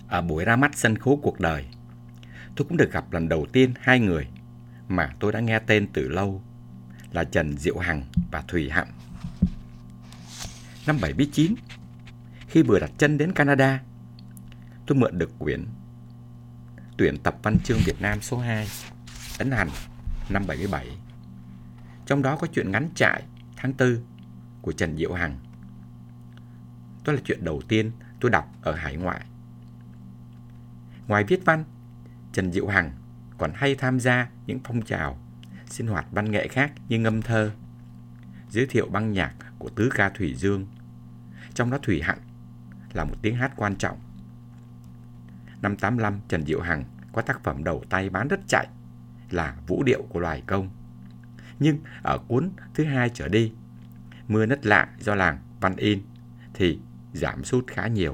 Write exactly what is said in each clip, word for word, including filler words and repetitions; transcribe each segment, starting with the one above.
Ở buổi ra mắt sân khấu cuộc đời, tôi cũng được gặp lần đầu tiên hai người mà tôi đã nghe tên từ lâu, là Trần Diệu Hằng và Thùy Hạnh. Năm bảy mươi chín, khi vừa đặt chân đến Canada, tôi mượn được quyển Tuyển tập văn chương Việt Nam số hai, ấn hành năm bảy mươi bảy. Trong đó có truyện ngắn Trại tháng tư của Trần Diệu Hằng. Đó là chuyện đầu tiên tôi đọc ở hải ngoại. Ngoài viết văn, Trần Diệu Hằng còn hay tham gia những phong trào sinh hoạt văn nghệ khác như ngâm thơ, giới thiệu băng nhạc của tứ ca Thủy Dương, trong đó Thùy Hạnh là một tiếng hát quan trọng. Năm tám mươi lăm, Trần Diệu Hằng có tác phẩm đầu tay bán rất chạy là Vũ điệu của loài công. Nhưng ở cuốn thứ hai trở đi, Mưa nứt lạ do làng Văn In, thì giảm sút khá nhiều.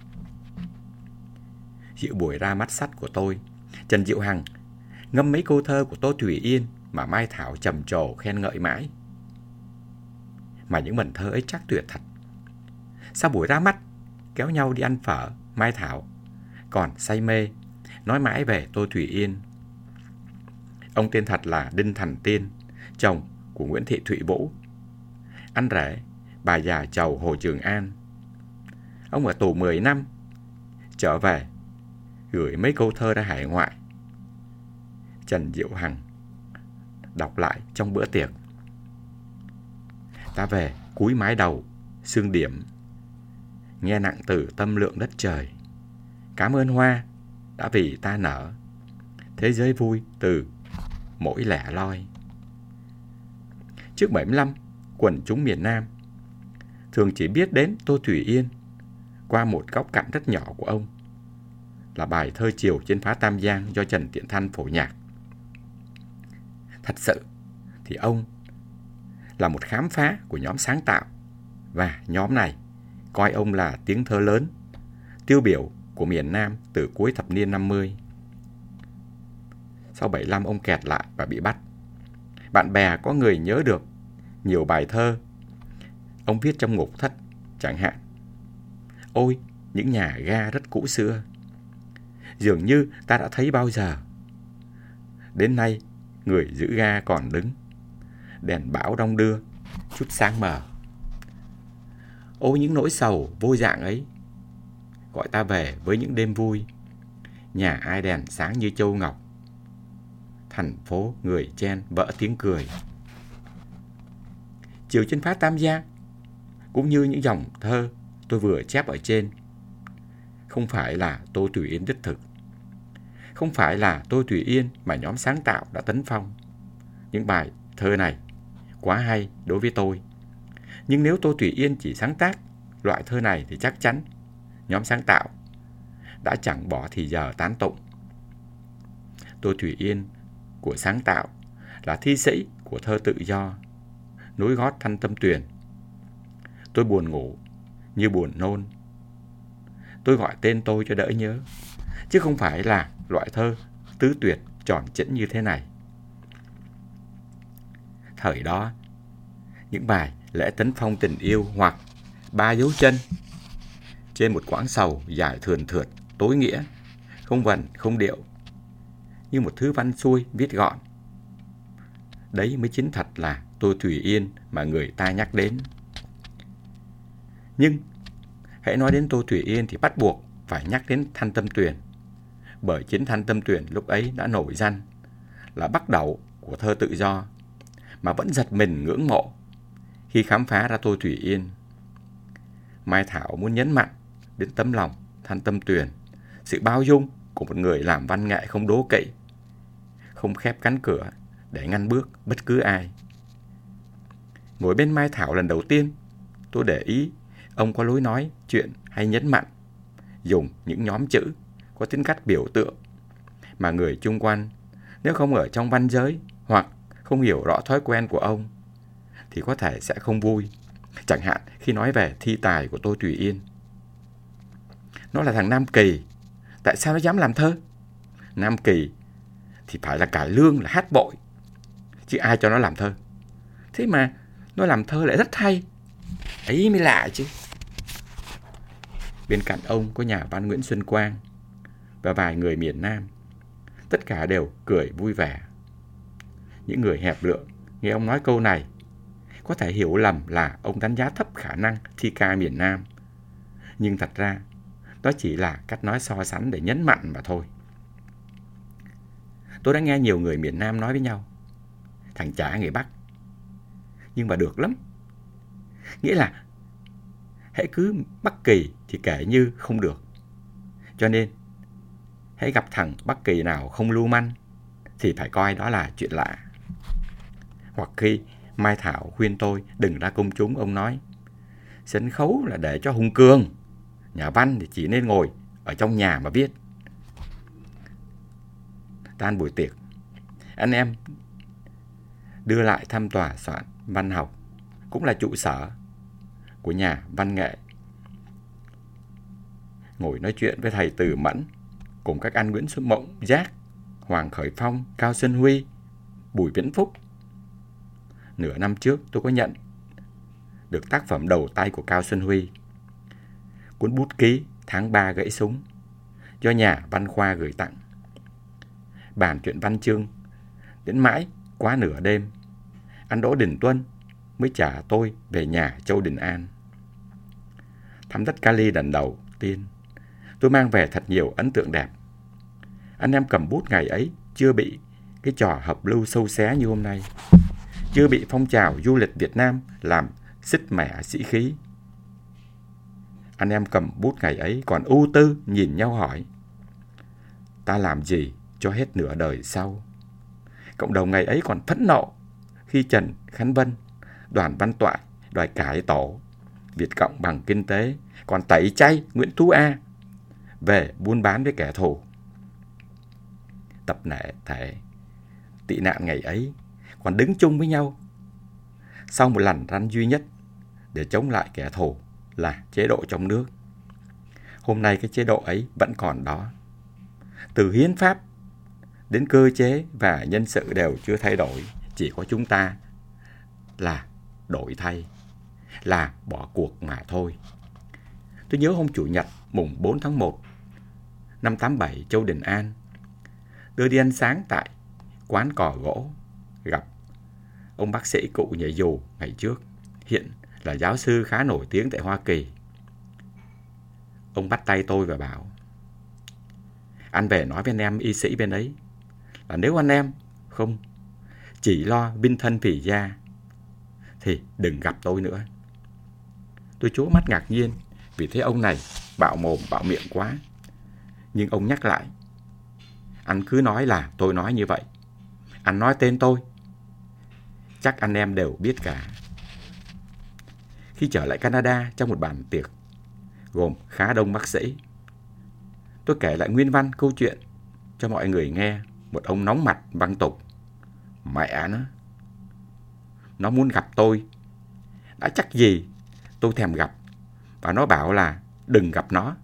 Giữa buổi ra mắt sách của tôi, Trần Diệu Hằng ngâm mấy câu thơ của Tô Thủy Yên mà Mai Thảo trầm trồ khen ngợi mãi. Mà những vần thơ ấy chắc tuyệt thật. Sau buổi ra mắt, kéo nhau đi ăn phở, Mai Thảo còn say mê nói mãi về Tô Thủy Yên. Ông tên thật là Đinh Thành Tiên, chồng của Nguyễn Thị Thụy Vũ, anh rể bà già chầu Hồ Trường An. Ông ở tù mười năm, trở về gửi mấy câu thơ ra hải ngoại. Trần Diệu Hằng đọc lại trong bữa tiệc. Ta về cúi mái đầu sương điểm, nghe nặng từ tâm lượng đất trời. Cảm ơn hoa đã vì ta nở, thế giới vui từ mỗi lẻ loi. Trước bảy mươi lăm, quần chúng miền Nam thường chỉ biết đến Tô Thủy Yên qua một góc cạnh rất nhỏ của ông, là bài thơ Chiều trên phá Tam Giang do Trần Tiện Thanh phổ nhạc. Thật sự thì ông là một khám phá của nhóm sáng tạo, và nhóm này coi ông là tiếng thơ lớn, tiêu biểu của miền Nam từ cuối thập niên năm mươi. Sau bảy mươi lăm, ông kẹt lại và bị bắt. Bạn bè có người nhớ được nhiều bài thơ ông viết trong ngục thất, chẳng hạn: Ôi, những nhà ga rất cũ xưa, dường như ta đã thấy bao giờ. Đến nay, người giữ ga còn đứng, đèn bão đong đưa, chút sáng mờ. Ôi, những nỗi sầu vô dạng ấy, gọi ta về với những đêm vui. Nhà ai đèn sáng như châu ngọc, thành phố người chen vỡ tiếng cười. Chiều trên phá Tam Giang cũng như những dòng thơ tôi vừa chép ở trên, không phải là Tô Thủy Yên đích thực. Không phải là Tô Thủy Yên mà nhóm sáng tạo đã tấn phong. Những bài thơ này quá hay đối với tôi. Nhưng nếu Tô Thủy Yên chỉ sáng tác loại thơ này thì chắc chắn nhóm sáng tạo đã chẳng bỏ thì giờ tán tụng. Tô Thủy Yên của sáng tạo là thi sĩ của thơ tự do, nối gót Thanh Tâm Tuyền. Tôi buồn ngủ như buồn nôn, tôi gọi tên tôi cho đỡ nhớ, chứ không phải là loại thơ tứ tuyệt tròn chỉnh như thế này. Thời đó, những bài Lễ Tấn Phong Tình Yêu hoặc Ba Dấu Chân trên một quãng sầu dài thườn thượt, tối nghĩa, không vần không điệu, như một thứ văn xuôi viết gọn. Đấy mới chính thật là Tô Thủy Yên mà người ta nhắc đến. Nhưng hãy nói đến Tô Thủy Yên thì bắt buộc phải nhắc đến Thanh Tâm Tuyền, bởi chính Thanh Tâm Tuyền lúc ấy đã nổi danh là bắt đầu của thơ tự do, mà vẫn giật mình ngưỡng mộ khi khám phá ra Tô Thủy Yên. Mai Thảo muốn nhấn mạnh đến tấm lòng Thanh Tâm Tuyền, sự bao dung của một người làm văn nghệ không đố kỵ, không khép cánh cửa để ngăn bước bất cứ ai. Ngồi bên Mai Thảo lần đầu tiên, tôi để ý ông có lối nói chuyện hay nhấn mạnh, dùng những nhóm chữ có tính cách biểu tượng mà người chung quanh nếu không ở trong văn giới hoặc không hiểu rõ thói quen của ông thì có thể sẽ không vui. Chẳng hạn khi nói về thi tài của Tô Thủy Yên. Nó là thằng Nam Kỳ, tại sao nó dám làm thơ? Nam Kỳ thì phải là cải lương, là hát bội, chứ ai cho nó làm thơ. Thế mà nó làm thơ lại rất hay, ấy mới lạ chứ. Bên cạnh ông có nhà văn Nguyễn Xuân Quang, và vài người miền Nam. Tất cả đều cười vui vẻ. Những người hẹp lượng nghe ông nói câu này có thể hiểu lầm là ông đánh giá thấp khả năng thi ca miền Nam. Nhưng thật ra, đó chỉ là cách nói so sánh để nhấn mạnh mà thôi. Tôi đã nghe nhiều người miền Nam nói với nhau, thằng chả người Bắc, nhưng mà được lắm. Nghĩa là, hễ cứ Bắc Kỳ thì kể như không được. Cho nên, hãy gặp thằng Bắc Kỳ nào không lưu manh thì phải coi đó là chuyện lạ. Hoặc khi Mai Thảo khuyên tôi đừng ra công chúng, ông nói, sân khấu là để cho hùng cường, nhà văn thì chỉ nên ngồi ở trong nhà mà viết. Tan buổi tiệc, anh em đưa lại thăm tòa soạn văn học, cũng là trụ sở của nhà văn nghệ. Ngồi nói chuyện với thầy Từ Mẫn, cùng các anh Nguyễn Xuân Mộng, Giác, Hoàng Khởi Phong, Cao Xuân Huy, Bùi Viễn Phúc. Nửa năm trước tôi có nhận được tác phẩm đầu tay của Cao Xuân Huy, cuốn bút ký Tháng ba gãy súng, do nhà văn khoa gửi tặng. Bàn chuyện văn chương đến mãi quá nửa đêm, anh Đỗ Đình Tuân mới trả tôi về nhà Châu Đình An. Thăm đất Cali lần đầu tiên, tôi mang về thật nhiều ấn tượng đẹp. Anh em cầm bút ngày ấy chưa bị cái trò hợp lưu sâu xé như hôm nay, chưa bị phong trào du lịch Việt Nam làm xích mẻ sĩ khí. Anh em cầm bút ngày ấy còn ưu tư nhìn nhau hỏi, ta làm gì cho hết nửa đời sau? Cộng đồng ngày ấy còn phẫn nộ khi Trần Khánh Vân, Đoàn Văn Toại đòi cải tổ Việt Cộng bằng kinh tế, còn tẩy chay Nguyễn Tú A về buôn bán với kẻ thù. Tập nệ thể tị nạn ngày ấy còn đứng chung với nhau sau một lần răn duy nhất để chống lại kẻ thù là chế độ trong nước. Hôm nay cái chế độ ấy vẫn còn đó. Từ hiến pháp đến cơ chế và nhân sự đều chưa thay đổi, chỉ có chúng ta là đổi thay, là bỏ cuộc mà thôi. Tôi nhớ hôm Chủ nhật mùng bốn tháng một năm tám bảy, Châu Đình An đưa đi ăn sáng tại quán cò gỗ, gặp ông bác sĩ cụ nhảy dù ngày trước, hiện là giáo sư khá nổi tiếng tại Hoa Kỳ. Ông bắt tay tôi và bảo, anh về nói với anh em y sĩ bên ấy là nếu anh em không chỉ lo binh thân phỉ gia thì đừng gặp tôi nữa. Tôi trố mắt ngạc nhiên vì thấy ông này bạo mồm bạo miệng quá. Nhưng ông nhắc lại, anh cứ nói là tôi nói như vậy. Anh nói tên tôi, chắc anh em đều biết cả. Khi trở lại Canada trong một bàn tiệc gồm khá đông bác sĩ, tôi kể lại nguyên văn câu chuyện cho mọi người nghe. Một ông nóng mặt văng tục, mẹ nó, nó muốn gặp tôi, đã chắc gì tôi thèm gặp, và nó bảo là đừng gặp nó.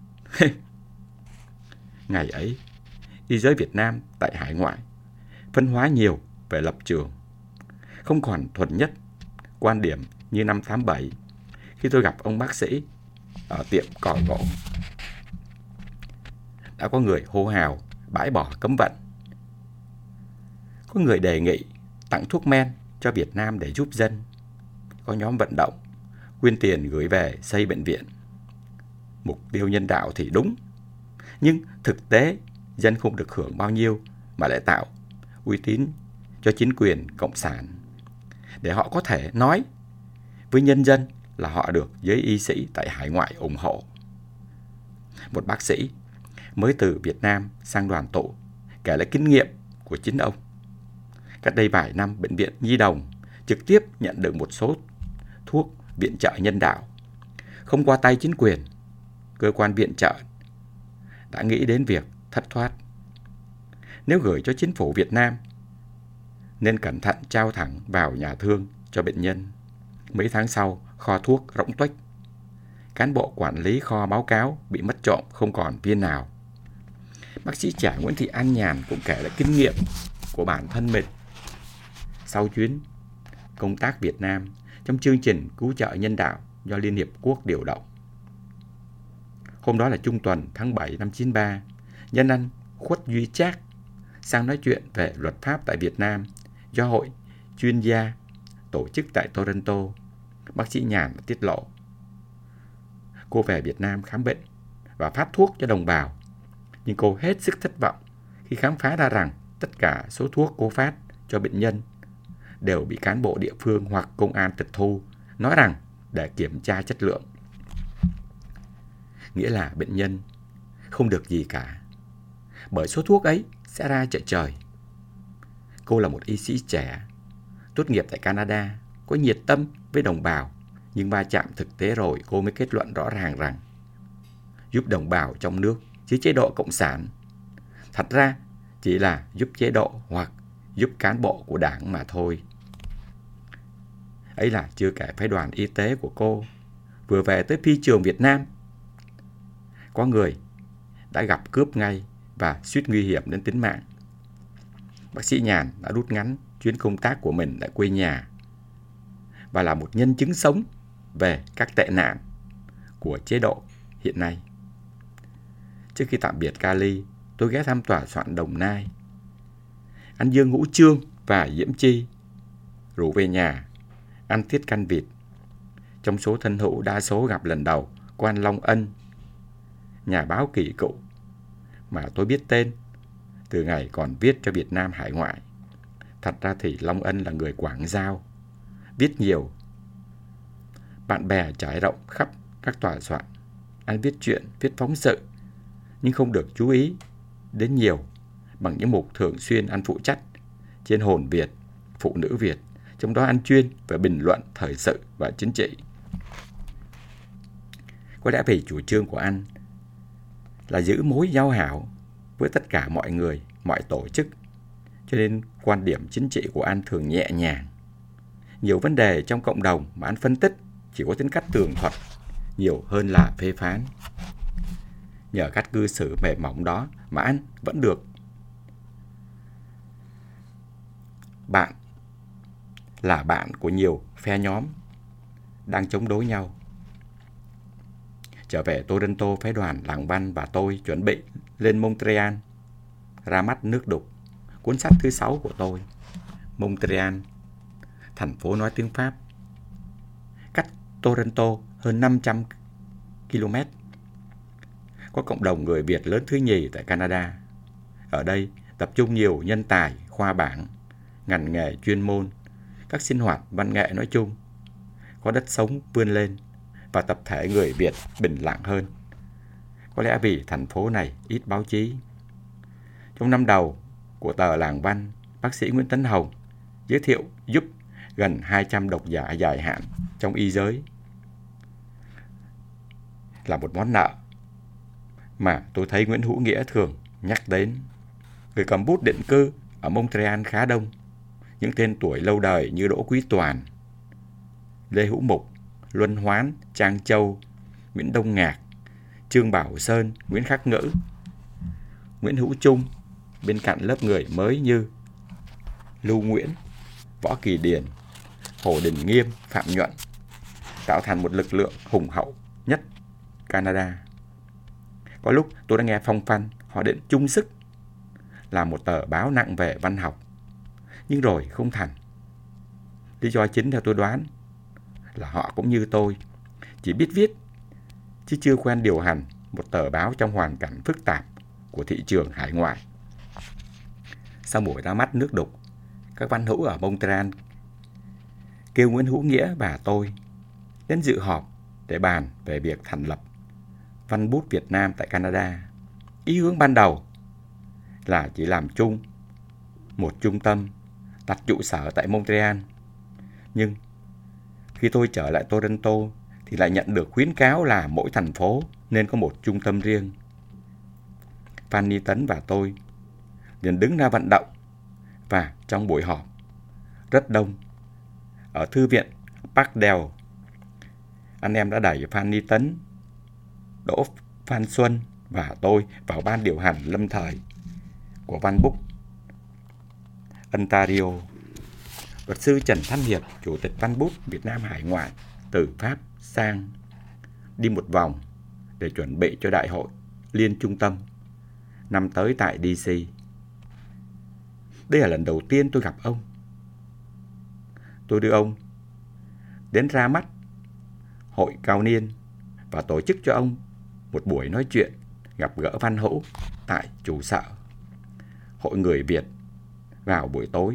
Ngày ấy, y giới Việt Nam tại hải ngoại phân hóa nhiều về lập trường, không còn thuần nhất quan điểm như năm tám bảy khi tôi gặp ông bác sĩ ở tiệm cò gỗ. Đã có người hô hào bãi bỏ cấm vận, có người đề nghị tặng thuốc men cho Việt Nam để giúp dân, có nhóm vận động quyên tiền gửi về xây bệnh viện. Mục tiêu nhân đạo thì đúng, nhưng thực tế dân không được hưởng bao nhiêu mà lại tạo uy tín cho chính quyền cộng sản, để họ có thể nói với nhân dân là họ được giới y sĩ tại hải ngoại ủng hộ. Một bác sĩ mới từ Việt Nam sang đoàn tụ kể lại kinh nghiệm của chính ông. Cách đây vài năm, bệnh viện Nhi Đồng trực tiếp nhận được một số thuốc viện trợ nhân đạo, không qua tay chính quyền. Cơ quan viện trợ đã nghĩ đến việc thất thoát. Nếu gửi cho chính phủ Việt Nam, nên cẩn thận trao thẳng vào nhà thương cho bệnh nhân. Mấy tháng sau, kho thuốc rỗng tuếch. Cán bộ quản lý kho báo cáo bị mất trộm không còn viên nào. Bác sĩ trẻ Nguyễn Thị An Nhàn cũng kể lại kinh nghiệm của bản thân mình sau chuyến công tác Việt Nam trong chương trình cứu trợ nhân đạo do Liên Hiệp Quốc điều động. Hôm đó là trung tuần tháng bảy năm chín ba, nhân ăn Khuất Duy Trác sang nói chuyện về luật pháp tại Việt Nam do hội chuyên gia tổ chức tại Toronto, bác sĩ Nhàn đã tiết lộ. Cô về Việt Nam khám bệnh và phát thuốc cho đồng bào, nhưng cô hết sức thất vọng khi khám phá ra rằng tất cả số thuốc cô phát cho bệnh nhân đều bị cán bộ địa phương hoặc công an tịch thu, nói rằng để kiểm tra chất lượng. Nghĩa là bệnh nhân không được gì cả, bởi số thuốc ấy sẽ ra chợ trời. Cô là một y sĩ trẻ, tốt nghiệp tại Canada, có nhiệt tâm với đồng bào, nhưng va chạm thực tế rồi cô mới kết luận rõ ràng rằng giúp đồng bào trong nước dưới chế độ cộng sản thật ra chỉ là giúp chế độ hoặc giúp cán bộ của đảng mà thôi. Ấy là chưa kể phái đoàn y tế của cô vừa về tới phi trường Việt Nam, có người đã gặp cướp ngay và suýt nguy hiểm đến tính mạng. Bác sĩ Nhàn đã rút ngắn chuyến công tác của mình tại quê nhà và là một nhân chứng sống về các tệ nạn của chế độ hiện nay. Trước khi tạm biệt Cali, tôi ghé thăm tòa soạn Đồng Nai. Anh Dương Hữu Trương và Diễm Chi rủ về nhà ăn tiết canh vịt. Trong số thân hữu đa số gặp lần đầu có anh Long Ân, nhà báo kỳ cựu mà tôi biết tên từ ngày còn viết cho Việt Nam hải ngoại. Thật ra thì Long Ân là người Quảng Giao, viết nhiều. Bạn bè trải rộng khắp các tòa soạn. Anh viết truyện, viết phóng sự, nhưng không được chú ý đến nhiều bằng những mục thường xuyên anh phụ trách trên Hồn Việt, Phụ Nữ Việt, trong đó anh chuyên về bình luận thời sự và chính trị. Có lẽ vì chủ trương của anh là giữ mối giao hảo với tất cả mọi người, mọi tổ chức, cho nên quan điểm chính trị của anh thường nhẹ nhàng. Nhiều vấn đề trong cộng đồng mà anh phân tích chỉ có tính cách tường thuật nhiều hơn là phê phán. Nhờ cách cư xử mềm mỏng đó mà anh vẫn được bạn là bạn của nhiều phe nhóm đang chống đối nhau. Trở về Toronto, phái đoàn Làng Văn và tôi chuẩn bị lên Montreal ra mắt nước đục, cuốn sách thứ sáu của tôi. Montreal, thành phố nói tiếng Pháp, cách Toronto hơn năm trăm ki lô mét. Có cộng đồng người Việt lớn thứ nhì tại Canada. Ở đây tập trung nhiều nhân tài, khoa bảng, ngành nghề chuyên môn, các sinh hoạt văn nghệ nói chung. Có đất sống vươn lên và tập thể người Việt bình lặng hơn. Có lẽ vì thành phố này ít báo chí. Trong năm đầu của tờ Làng Văn, bác sĩ Nguyễn Tấn Hồng giới thiệu giúp gần hai trăm độc giả dài hạn trong y giới. Là một món nợ mà tôi thấy Nguyễn Hữu Nghĩa thường nhắc đến. Người cầm bút định cư ở Montreal khá đông. Những tên tuổi lâu đời như Đỗ Quý Toàn, Lê Hữu Mục, Luân Hoán, Trang Châu, Nguyễn Đông Ngạc, Trương Bảo Sơn, Nguyễn Khắc Ngữ, Nguyễn Hữu Trung, bên cạnh lớp người mới như Lưu Nguyễn, Võ Kỳ Điền, Hồ Đình Nghiêm, Phạm Nhuận, tạo thành một lực lượng hùng hậu nhất Canada. Có lúc tôi đã nghe phong phanh họ định chung sức làm một tờ báo nặng về văn học, nhưng rồi không thành. Lý do chính theo tôi đoán là họ cũng như tôi, chỉ biết viết chứ chưa quen điều hành một tờ báo trong hoàn cảnh phức tạp của thị trường hải ngoại. Sau buổi ra mắt nước đục, các văn hữu ở Montreal kêu Nguyễn Hữu Nghĩa và tôi đến dự họp để bàn về việc thành lập Văn bút Việt Nam tại Canada. Ý hướng ban đầu là chỉ làm chung một trung tâm đặt trụ sở tại Montreal. Nhưng khi tôi trở lại Toronto thì lại nhận được khuyến cáo là mỗi thành phố nên có một trung tâm riêng. Phan Tấn và tôi liền đứng ra vận động, và trong buổi họp rất đông ở thư viện Parkdale, anh em đã đẩy Phan Tấn, Đỗ Phan Xuân và tôi vào ban điều hành lâm thời của Văn Bút Ontario. Luật sư Trần Thanh Hiệp, chủ tịch Văn Bút Việt Nam hải ngoại, từ Pháp sang đi một vòng để chuẩn bị cho đại hội liên trung tâm năm tới tại đê xê. Đây là lần đầu tiên tôi gặp ông. Tôi đưa ông đến ra mắt hội cao niên và tổ chức cho ông một buổi nói chuyện gặp gỡ văn hữu tại trụ sở Hội Người Việt vào buổi tối.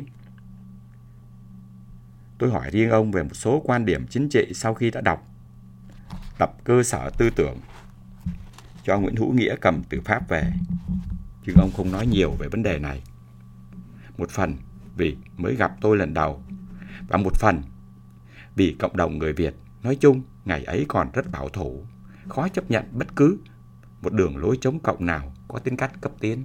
Tôi hỏi riêng ông về một số quan điểm chính trị sau khi đã đọc tập Cơ sở tư tưởng cho Nguyễn Hữu Nghĩa cầm từ Pháp về. Nhưng ông không nói nhiều về vấn đề này. Một phần vì mới gặp tôi lần đầu, và một phần vì cộng đồng người Việt nói chung ngày ấy còn rất bảo thủ, khó chấp nhận bất cứ một đường lối chống cộng nào có tính cách cấp tiến.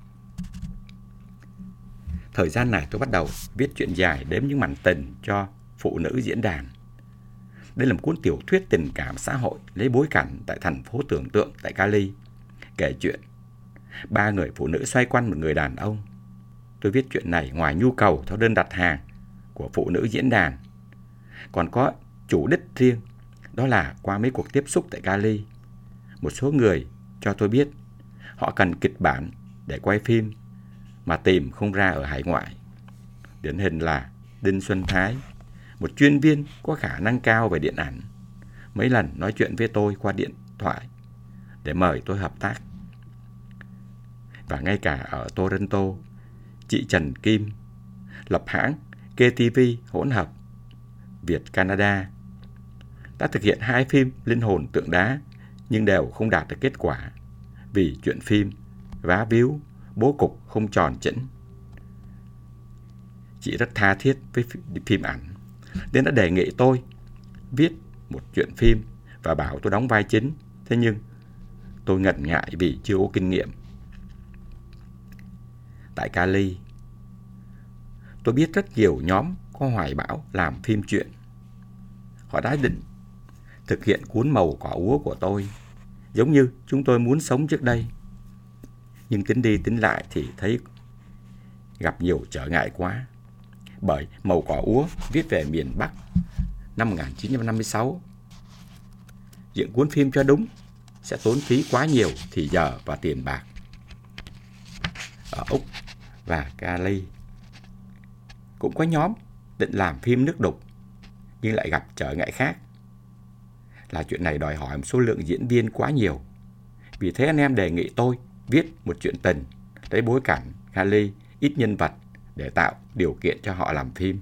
Thời gian này tôi bắt đầu viết truyện dài đếm những mảnh tình cho Phụ Nữ Diễn Đàn. Đây là một cuốn tiểu thuyết tình cảm xã hội lấy bối cảnh tại thành phố tưởng tượng tại Cali, kể chuyện ba người phụ nữ xoay quanh một người đàn ông. Tôi viết chuyện này ngoài nhu cầu theo đơn đặt hàng của Phụ Nữ Diễn Đàn, còn có chủ đích riêng, đó là qua mấy cuộc tiếp xúc tại Cali. Một số người cho tôi biết họ cần kịch bản để quay phim mà tìm không ra ở hải ngoại. Điển hình là Đinh Xuân Thái, một chuyên viên có khả năng cao về điện ảnh, mấy lần nói chuyện với tôi qua điện thoại để mời tôi hợp tác. Và ngay cả ở Toronto, chị Trần Kim lập hãng ca tê vê hỗn hợp Việt Canada đã thực hiện hai phim Linh hồn tượng đá nhưng đều không đạt được kết quả vì chuyện phim vá víu, bố cục không tròn chỉnh. Chị rất tha thiết với phim ảnh nên đã đề nghị tôi viết một chuyện phim và bảo tôi đóng vai chính. Thế nhưng tôi ngần ngại vì chưa có kinh nghiệm. Tại Cali, tôi biết rất nhiều nhóm có hoài bão làm phim truyện. Họ đã định thực hiện cuốn Màu Cỏ Úa của tôi, giống như chúng tôi muốn sống trước đây. Nhưng tính đi tính lại thì thấy gặp nhiều trở ngại quá. Bởi Màu Cỏ Úa viết về miền Bắc năm một nghìn chín trăm năm mươi sáu. Dựng cuốn phim cho đúng sẽ tốn phí quá nhiều thì giờ và tiền bạc. Ở Úc và Cali cũng có nhóm định làm phim nước đục nhưng lại gặp trở ngại khác, là chuyện này đòi hỏi một số lượng diễn viên quá nhiều. Vì thế anh em đề nghị tôi viết một chuyện tình lấy bối cảnh Cali, ít nhân vật để tạo điều kiện cho họ làm phim.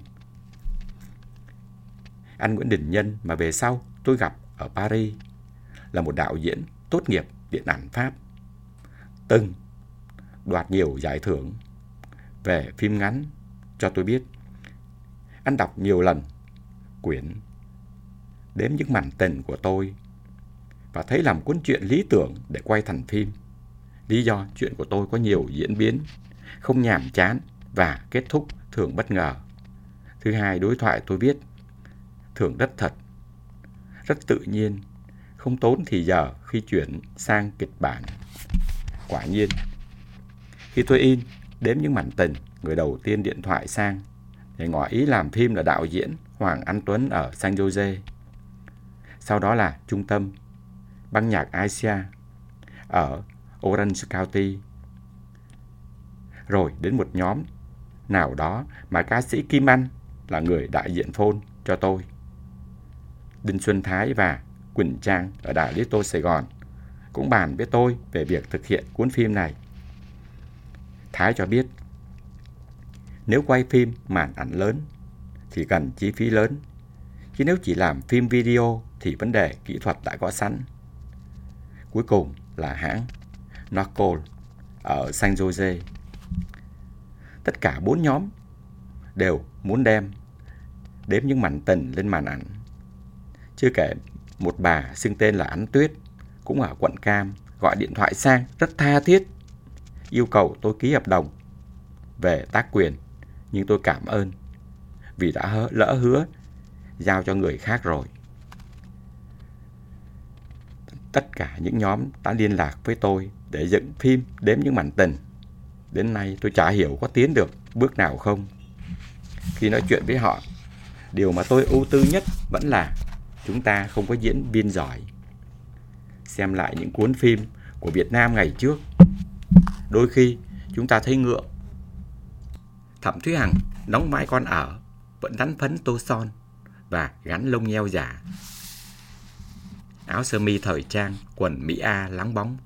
Anh Nguyễn Đình Nhân mà về sau tôi gặp ở Paris là một đạo diễn tốt nghiệp điện ảnh Pháp, từng đoạt nhiều giải thưởng về phim ngắn, cho tôi biết anh đọc nhiều lần quyển Đếm những mảnh tình của tôi và thấy làm cuốn truyện lý tưởng để quay thành phim. Lý do chuyện của tôi có nhiều diễn biến, không nhàm chán và kết thúc thường bất ngờ. Thứ hai, đối thoại tôi viết thường rất thật, rất tự nhiên, không tốn thì giờ khi chuyển sang kịch bản. Quả nhiên, khi tôi in Đếm những mảnh tình, người đầu tiên điện thoại sang để ngỏ ý làm phim là đạo diễn Hoàng Anh Tuấn ở San Jose. Sau đó là trung tâm ban nhạc Asia ở Orange County. Rồi đến một nhóm nào đó mà ca sĩ Kim Anh là người đại diện phone cho tôi. Đinh Xuân Thái và Quỳnh Trang ở Đài Little Sài Gòn cũng bàn với tôi về việc thực hiện cuốn phim này. Thái cho biết nếu quay phim màn ảnh lớn thì cần chi phí lớn, chứ nếu chỉ làm phim video thì vấn đề kỹ thuật đã có sẵn. Cuối cùng là hãng Nocol ở San Jose. Tất cả bốn nhóm đều muốn đem Đếm những mảnh tình lên màn ảnh. Chưa kể một bà xưng tên là Ánh Tuyết, cũng ở quận Cam, gọi điện thoại sang rất tha thiết, yêu cầu tôi ký hợp đồng về tác quyền. Nhưng tôi cảm ơn vì đã hỡ, lỡ hứa giao cho người khác rồi. Tất cả những nhóm đã liên lạc với tôi để dựng phim Đếm những mảnh tình. Đến nay tôi chả hiểu có tiến được bước nào không. Khi nói chuyện với họ, điều mà tôi ưu tư nhất vẫn là chúng ta không có diễn viên giỏi. Xem lại những cuốn phim của Việt Nam ngày trước, đôi khi chúng ta thấy ngượng. Thẩm Thúy Hằng đóng vai con ở, vẫn đánh phấn tô son và gắn lông nheo giả. Áo sơ mi thời trang, quần Mỹ A lắng bóng.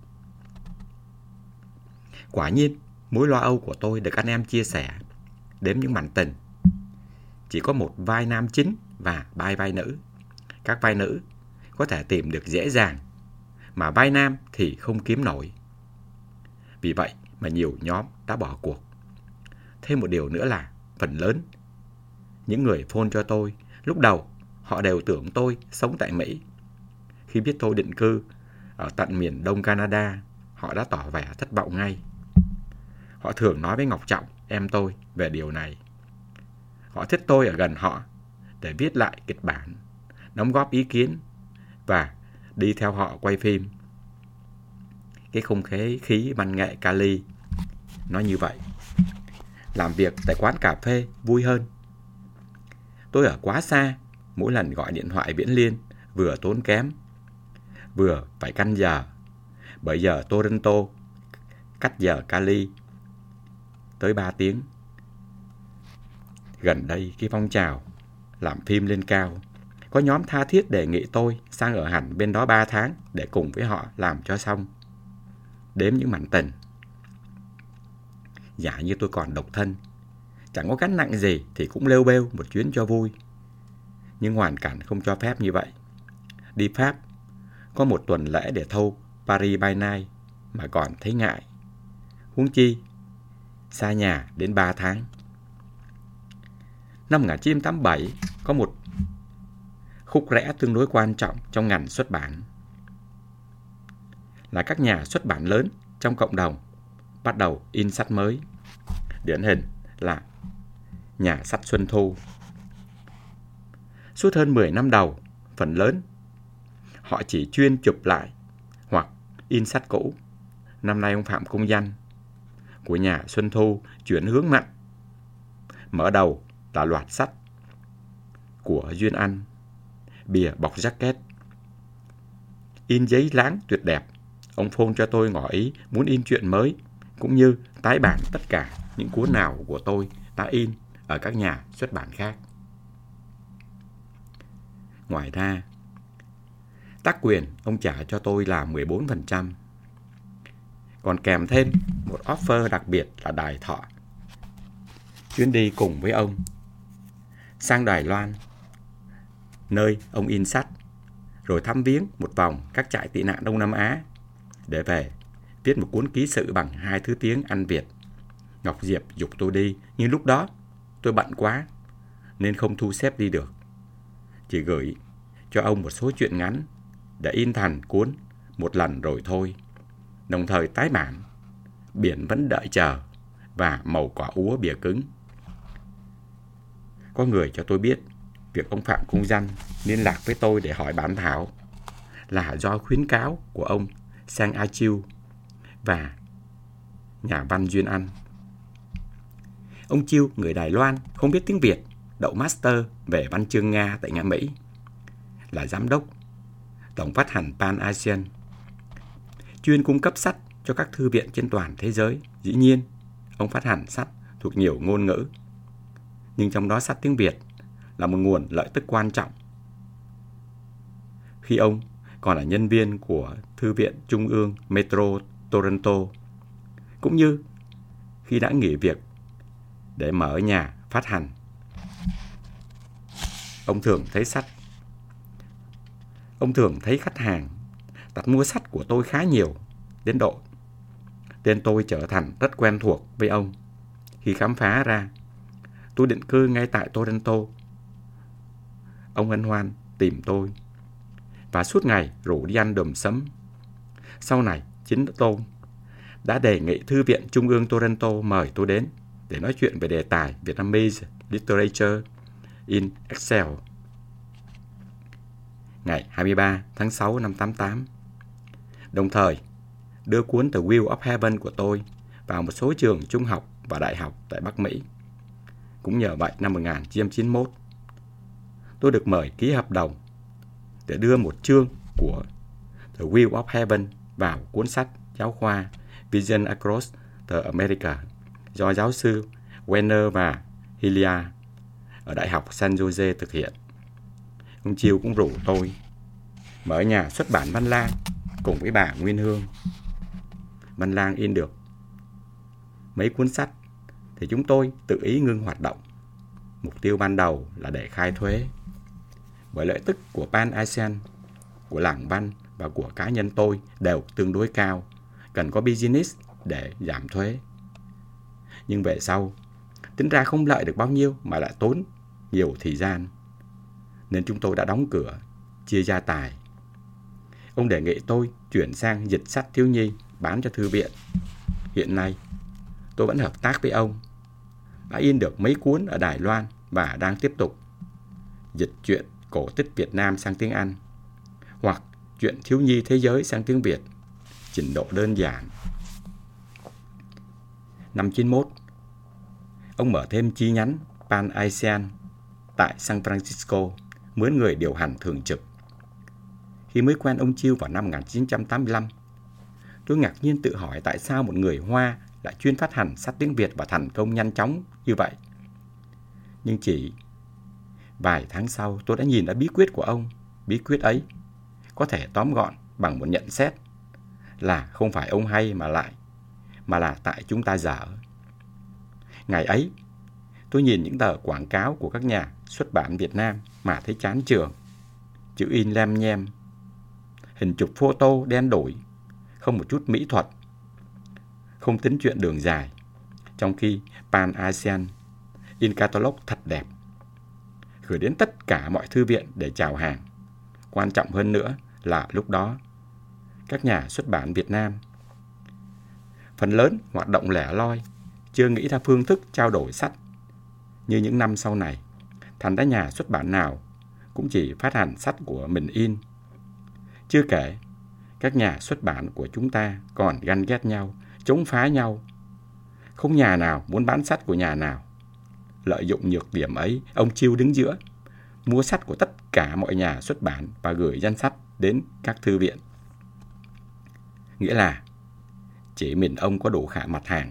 Quả nhiên, mối lo âu của tôi được anh em chia sẻ. Đếm những mảnh tình, chỉ có một vai nam chính và ba vai nữ. Các vai nữ có thể tìm được dễ dàng, mà vai nam thì không kiếm nổi. Vì vậy mà nhiều nhóm đã bỏ cuộc. Thêm một điều nữa là phần lớn những người phone cho tôi, lúc đầu họ đều tưởng tôi sống tại Mỹ. Khi biết tôi định cư ở tận miền Đông Canada, họ đã tỏ vẻ thất vọng ngay. Họ thường nói với Ngọc Trọng, em tôi, về điều này. Họ thích tôi ở gần họ để viết lại kịch bản, đóng góp ý kiến và đi theo họ quay phim. Cái không khí khí văn nghệ Cali nói như vậy. Làm việc tại quán cà phê vui hơn. Tôi ở quá xa, mỗi lần gọi điện thoại viễn liên vừa tốn kém, vừa phải căn giờ. Bởi giờ Toronto cách giờ Cali tới ba tiếng. Gần đây cái phong trào làm phim lên cao, có nhóm tha thiết đề nghị tôi sang ở hẳn bên đó ba tháng để cùng với họ làm cho xong. Đếm những mảnh tình. Giả như tôi còn độc thân, chẳng có gánh nặng gì thì cũng lêu bêu một chuyến cho vui. Nhưng hoàn cảnh không cho phép như vậy. Đi Pháp, có một tuần lễ để thâu Paris by Night mà còn thấy ngại. Huống chi, xa nhà đến ba tháng. Năm một nghìn chín trăm tám mươi bảy, có một khúc rẽ tương đối quan trọng trong ngành xuất bản. Là các nhà xuất bản lớn trong cộng đồng bắt đầu in sách mới. Điển hình là nhà sách Xuân Thu. Suốt hơn mười năm đầu, phần lớn họ chỉ chuyên chụp lại hoặc in sách cũ. Năm nay ông Phạm Công Danh của nhà Xuân Thu chuyển hướng mạnh. Mở đầu là loạt sách của Duyên Anh, bìa bọc jacket, in giấy láng tuyệt đẹp. Ông phone cho tôi ngỏ ý muốn in truyện mới, cũng như tái bản tất cả những cuốn nào của tôi đã in ở các nhà xuất bản khác. Ngoài ra, tác quyền ông trả cho tôi là mười bốn phần trăm. Còn kèm thêm một offer đặc biệt là Đài Thọ. Chuyến đi cùng với ông sang Đài Loan, nơi ông in sách, rồi thăm viếng một vòng các trại tị nạn Đông Nam Á, để về viết một cuốn ký sự bằng hai thứ tiếng Anh Việt. Ngọc Diệp giục tôi đi, nhưng lúc đó tôi bận quá nên không thu xếp đi được. Chỉ gửi cho ông một số truyện ngắn để in thành cuốn một lần rồi thôi. Đồng thời tái bản Biển Vẫn Đợi Chờ và Màu Cỏ Úa bìa cứng. Có người cho tôi biết việc ông Phạm Công Danh liên lạc với tôi để hỏi bản thảo là do khuyến cáo của ông Sang A Chiu và nhà văn Duyên Anh. Ông Chiu, người Đài Loan, không biết tiếng Việt, đậu master về văn chương Nga tại Nga Mỹ, là giám đốc tổng phát hành Pan Asian, chuyên cung cấp sách cho các thư viện trên toàn thế giới. Dĩ nhiên, ông phát hành sách thuộc nhiều ngôn ngữ, nhưng trong đó sách tiếng Việt là một nguồn lợi tức quan trọng. Khi ông còn là nhân viên của Thư viện Trung ương Metro Toronto, cũng như khi đã nghỉ việc để mở nhà phát hành, ông thường thấy sách Ông thường thấy khách hàng đặt mua sách của tôi khá nhiều, đến độ tên tôi trở thành rất quen thuộc với ông. Khi khám phá ra tôi định cư ngay tại Toronto, ông hân hoan tìm tôi và suốt ngày rủ đi ăn đùm sấm. Sau này, chính tôi đã đề nghị Thư viện Trung ương Toronto mời tôi đến để nói chuyện về đề tài Vietnamese Literature in Excel. Ngày hai mươi ba tháng sáu năm tám mươi tám, đồng thời đưa cuốn The Wheel of Heaven của tôi vào một số trường trung học và đại học tại Bắc Mỹ. Cũng nhờ vậy, năm một nghìn chín trăm chín mươi mốt, tôi được mời ký hợp đồng để đưa một chương của The Wheel of Heaven vào cuốn sách giáo khoa Vision Across The America do giáo sư Werner và Hilia ở Đại học San Jose thực hiện. Ông Chiêu cũng rủ tôi mở nhà xuất bản Văn Lang cùng với bà Nguyên Hương. Văn Lang in được mấy cuốn sách thì chúng tôi tự ý ngưng hoạt động. Mục tiêu ban đầu là để khai thuế, bởi lợi tức của Pan Asian, của làng văn và của cá nhân tôi đều tương đối cao, cần có business để giảm thuế. Nhưng về sau, tính ra không lợi được bao nhiêu mà lại tốn nhiều thời gian, nên chúng tôi đã đóng cửa, chia gia tài. Ông đề nghị tôi chuyển sang dịch sách thiếu nhi bán cho thư viện. Hiện nay, tôi vẫn hợp tác với ông, đã in được mấy cuốn ở Đài Loan và đang tiếp tục dịch truyện cổ tích Việt Nam sang tiếng Anh hoặc truyện thiếu nhi thế giới sang tiếng Việt, trình độ đơn giản. Năm chín mốt, ông mở thêm chi nhánh Pan Asian tại San Francisco, mướn người điều hành thường trực. Khi mới quen ông Chiêu vào năm một nghìn chín trăm tám mươi lăm, tôi ngạc nhiên tự hỏi tại sao một người Hoa lại chuyên phát hành sách tiếng Việt và thành công nhanh chóng như vậy. Nhưng chỉ vài tháng sau, tôi đã nhìn ra bí quyết của ông. Bí quyết ấy có thể tóm gọn bằng một nhận xét là không phải ông hay mà lại, mà là tại chúng ta dở. Ngày ấy, tôi nhìn những tờ quảng cáo của các nhà xuất bản Việt Nam mà thấy chán chường. Chữ in lem nhem, hình chụp photo đen đổi, không một chút mỹ thuật, không tính chuyện đường dài. Trong khi Pan Asian in catalog thật đẹp, gửi đến tất cả mọi thư viện để chào hàng. Quan trọng hơn nữa là lúc đó, các nhà xuất bản Việt Nam phần lớn hoạt động lẻ loi, chưa nghĩ ra phương thức trao đổi sách như những năm sau này. Thành ra nhà xuất bản nào cũng chỉ phát hành sách của mình in. Chưa kể, các nhà xuất bản của chúng ta còn ganh ghét nhau, chống phá nhau. Không nhà nào muốn bán sách của nhà nào. Lợi dụng nhược điểm ấy, ông Chiêu đứng giữa, mua sách của tất cả mọi nhà xuất bản và gửi danh sách đến các thư viện. Nghĩa là chỉ mình ông có đủ khả mặt hàng.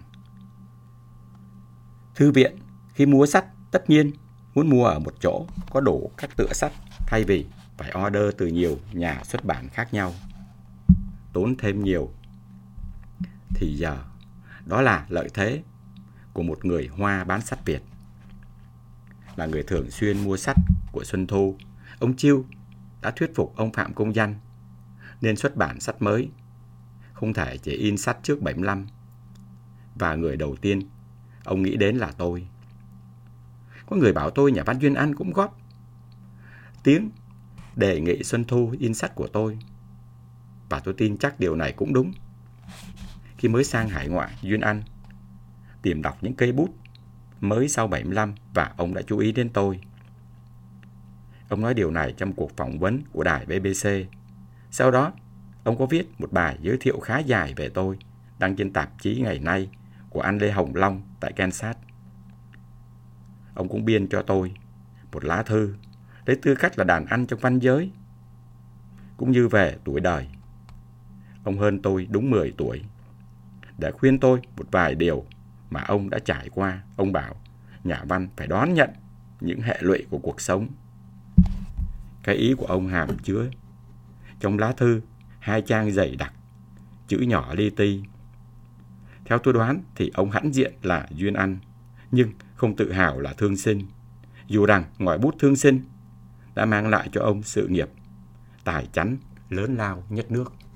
Thư viện khi mua sách tất nhiên muốn mua ở một chỗ có đủ các tựa sách, thay vì phải order từ nhiều nhà xuất bản khác nhau, tốn thêm nhiều thì giờ. Đó là lợi thế của một người Hoa bán sách Việt. Là người thường xuyên mua sách của Xuân Thu, ông Chiêu đã thuyết phục ông Phạm Công Danh nên xuất bản sách mới, không thể chỉ in sách trước bảy mươi lăm. Và người đầu tiên ông nghĩ đến là tôi. Có người bảo tôi nhà văn Duyên An cũng góp tiếng đề nghị Xuân Thu in sách của tôi. Và tôi tin chắc điều này cũng đúng. Khi mới sang hải ngoại, Duyên An tìm đọc những cây bút mới sau bảy mươi lăm và ông đã chú ý đến tôi. Ông nói điều này trong cuộc phỏng vấn của đài B B C. Sau đó, ông có viết một bài giới thiệu khá dài về tôi, đăng trên tạp chí Ngày Nay của anh Lê Hồng Long tại Kansas. Ông cũng biên cho tôi một lá thư lấy tư cách là đàn anh trong văn giới, cũng như về tuổi đời. Ông hơn tôi đúng mười tuổi, để khuyên tôi một vài điều mà ông đã trải qua. Ông bảo nhà văn phải đón nhận những hệ lụy của cuộc sống. Cái ý của ông hàm chứa trong lá thư hai trang dày đặc, chữ nhỏ li ti. Theo tôi đoán thì ông hãnh diện là Duyên An, nhưng không tự hào là thương sinh, dù rằng ngòi bút thương sinh đã mang lại cho ông sự nghiệp tài chánh lớn lao nhất nước.